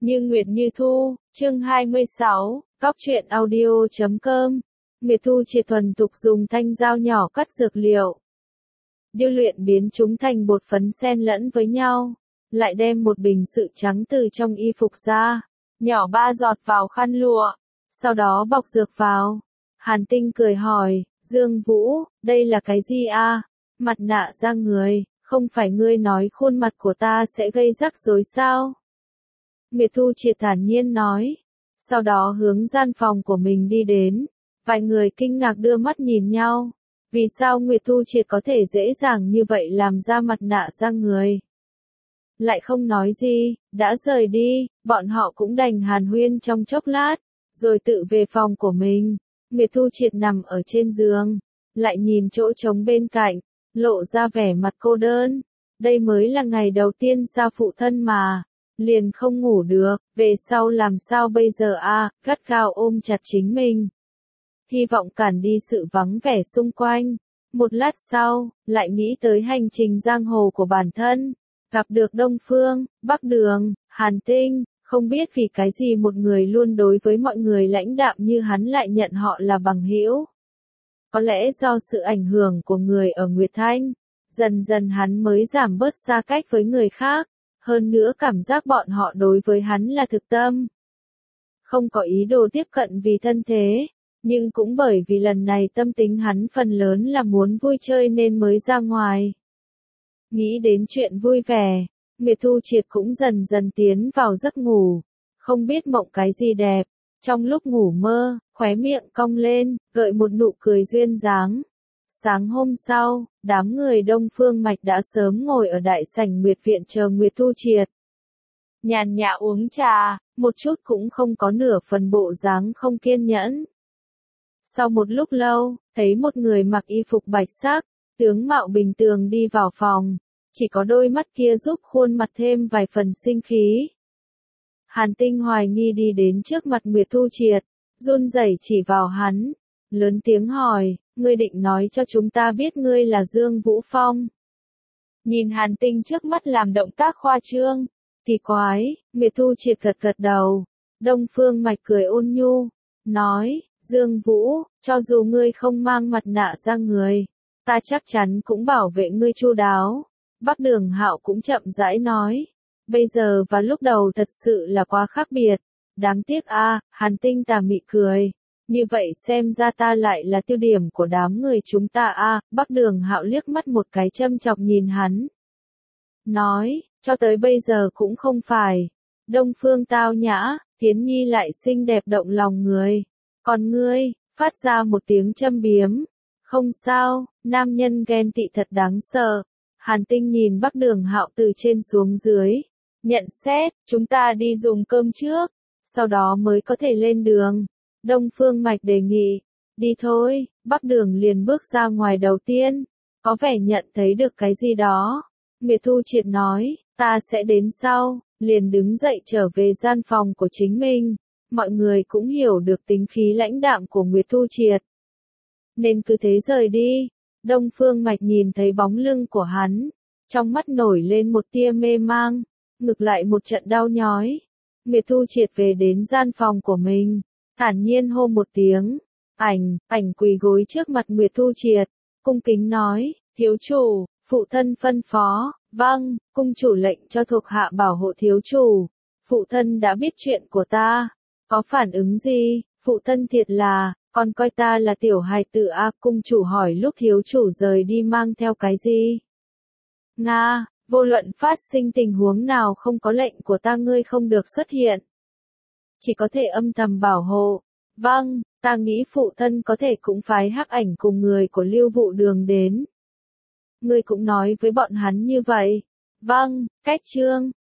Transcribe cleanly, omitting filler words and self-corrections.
Như Nguyệt Như Thu, chương 26, Góc truyện audio.com. Nguyệt Thu Triệt thuần tục dùng thanh dao nhỏ cắt dược liệu, điêu luyện biến chúng thành bột phấn xen lẫn với nhau, lại đem một bình sữa trắng từ trong y phục ra, nhỏ 3 giọt vào khăn lụa, sau đó bọc dược vào. Hàn Tinh cười hỏi, Dương Vũ, đây là cái gì a? Mặt nạ da người, không phải ngươi nói khuôn mặt của ta sẽ gây rắc rối sao? Nguyệt Thu Triệt thản nhiên nói, sau đó hướng gian phòng của mình đi đến. Vài người kinh ngạc đưa mắt nhìn nhau, vì sao Nguyệt Thu Triệt có thể dễ dàng như vậy làm ra mặt nạ da người. Lại không nói gì, đã rời đi, bọn họ cũng đành hàn huyên trong chốc lát, rồi tự về phòng của mình. Nguyệt Thu Triệt nằm ở trên giường, lại nhìn chỗ trống bên cạnh, lộ ra vẻ mặt cô đơn. Đây mới là ngày đầu tiên xa phụ thân mà, liền không ngủ được, về sau làm sao bây giờ a? Gắt gao ôm chặt chính mình, hy vọng cản đi sự vắng vẻ xung quanh. Một lát sau, lại nghĩ tới hành trình giang hồ của bản thân, gặp được Đông Phương, Bắc Đường, Hàn Tinh, không biết vì cái gì một người luôn đối với mọi người lãnh đạm như hắn lại nhận họ là bằng hữu. Có lẽ do sự ảnh hưởng của người ở Nguyệt Thanh, dần dần hắn mới giảm bớt xa cách với người khác, hơn nữa cảm giác bọn họ đối với hắn là thực tâm. Không có ý đồ tiếp cận vì thân thế, nhưng cũng bởi vì lần này tâm tính hắn phần lớn là muốn vui chơi nên mới ra ngoài. Nghĩ đến chuyện vui vẻ, Nguyệt Thu Triệt cũng dần dần tiến vào giấc ngủ, không biết mộng cái gì đẹp. Trong lúc ngủ mơ, khóe miệng cong lên, gợi một nụ cười duyên dáng. Sáng hôm sau, đám người Đông Phương Mạch đã sớm ngồi ở đại sảnh Nguyệt Viện chờ Nguyệt Thu Triệt. Nhàn nhã uống trà, một chút cũng không có nửa phần bộ dáng không kiên nhẫn. Sau một lúc lâu, thấy một người mặc y phục bạch sắc, tướng mạo bình thường đi vào phòng, chỉ có đôi mắt kia giúp khuôn mặt thêm vài phần sinh khí. Hàn Tinh hoài nghi đi đến trước mặt Nguyệt Thu Triệt, run rẩy chỉ vào hắn, lớn tiếng hỏi, ngươi định nói cho chúng ta biết ngươi là Dương Vũ Phong. Nhìn Hàn Tinh trước mắt làm động tác khoa trương, kỳ quái, Nguyệt Thu Triệt gật gật đầu. Đông Phương Mạch cười ôn nhu, nói, Dương Vũ, cho dù ngươi không mang mặt nạ da người, ta chắc chắn cũng bảo vệ ngươi chu đáo. Bắc Đường Hạo cũng chậm rãi nói, bây giờ và lúc đầu thật sự là quá khác biệt. Đáng tiếc a, Hàn Tinh tà mị cười. Như vậy xem ra ta lại là tiêu điểm của đám người chúng ta a. Bắc Đường Hạo liếc mắt một cái châm chọc nhìn hắn, nói, cho tới bây giờ cũng không phải. Đông Phương tao nhã, Thiến Nhi lại xinh đẹp động lòng người. Còn ngươi, phát ra một tiếng châm biếm. Không sao, nam nhân ghen tị thật đáng sợ. Hàn Tinh nhìn Bắc Đường Hạo từ trên xuống dưới, nhận xét, chúng ta đi dùng cơm trước, sau đó mới có thể lên đường. Đông Phương Mạch đề nghị, đi thôi. Bắc Đường liền bước ra ngoài đầu tiên, có vẻ nhận thấy được cái gì đó. Nguyệt Thu Triệt nói, ta sẽ đến sau, liền đứng dậy trở về gian phòng của chính mình. Mọi người cũng hiểu được tính khí lãnh đạm của Nguyệt Thu Triệt, nên cứ thế rời đi. Đông Phương Mạch nhìn thấy bóng lưng của hắn, trong mắt nổi lên một tia mê mang, ngực lại một trận đau nhói. Nguyệt Thu Triệt về đến gian phòng của mình, thản nhiên hô một tiếng, ảnh quỳ gối trước mặt Nguyệt Thu Triệt, cung kính nói, thiếu chủ, phụ thân phân phó, vâng, cung chủ lệnh cho thuộc hạ bảo hộ thiếu chủ. Phụ thân đã biết chuyện của ta, có phản ứng gì? Phụ thân thiệt là, còn coi ta là tiểu hài tử a. Cung chủ hỏi lúc thiếu chủ rời đi mang theo cái gì? Nga, vô luận phát sinh tình huống nào không có lệnh của ta ngươi không được xuất hiện, chỉ có thể âm thầm bảo hộ. Vâng, ta nghĩ phụ thân có thể cũng phái Hắc Ảnh cùng người của Lưu Vụ Đường đến. Ngươi cũng nói với bọn hắn như vậy. Vâng, cách trương.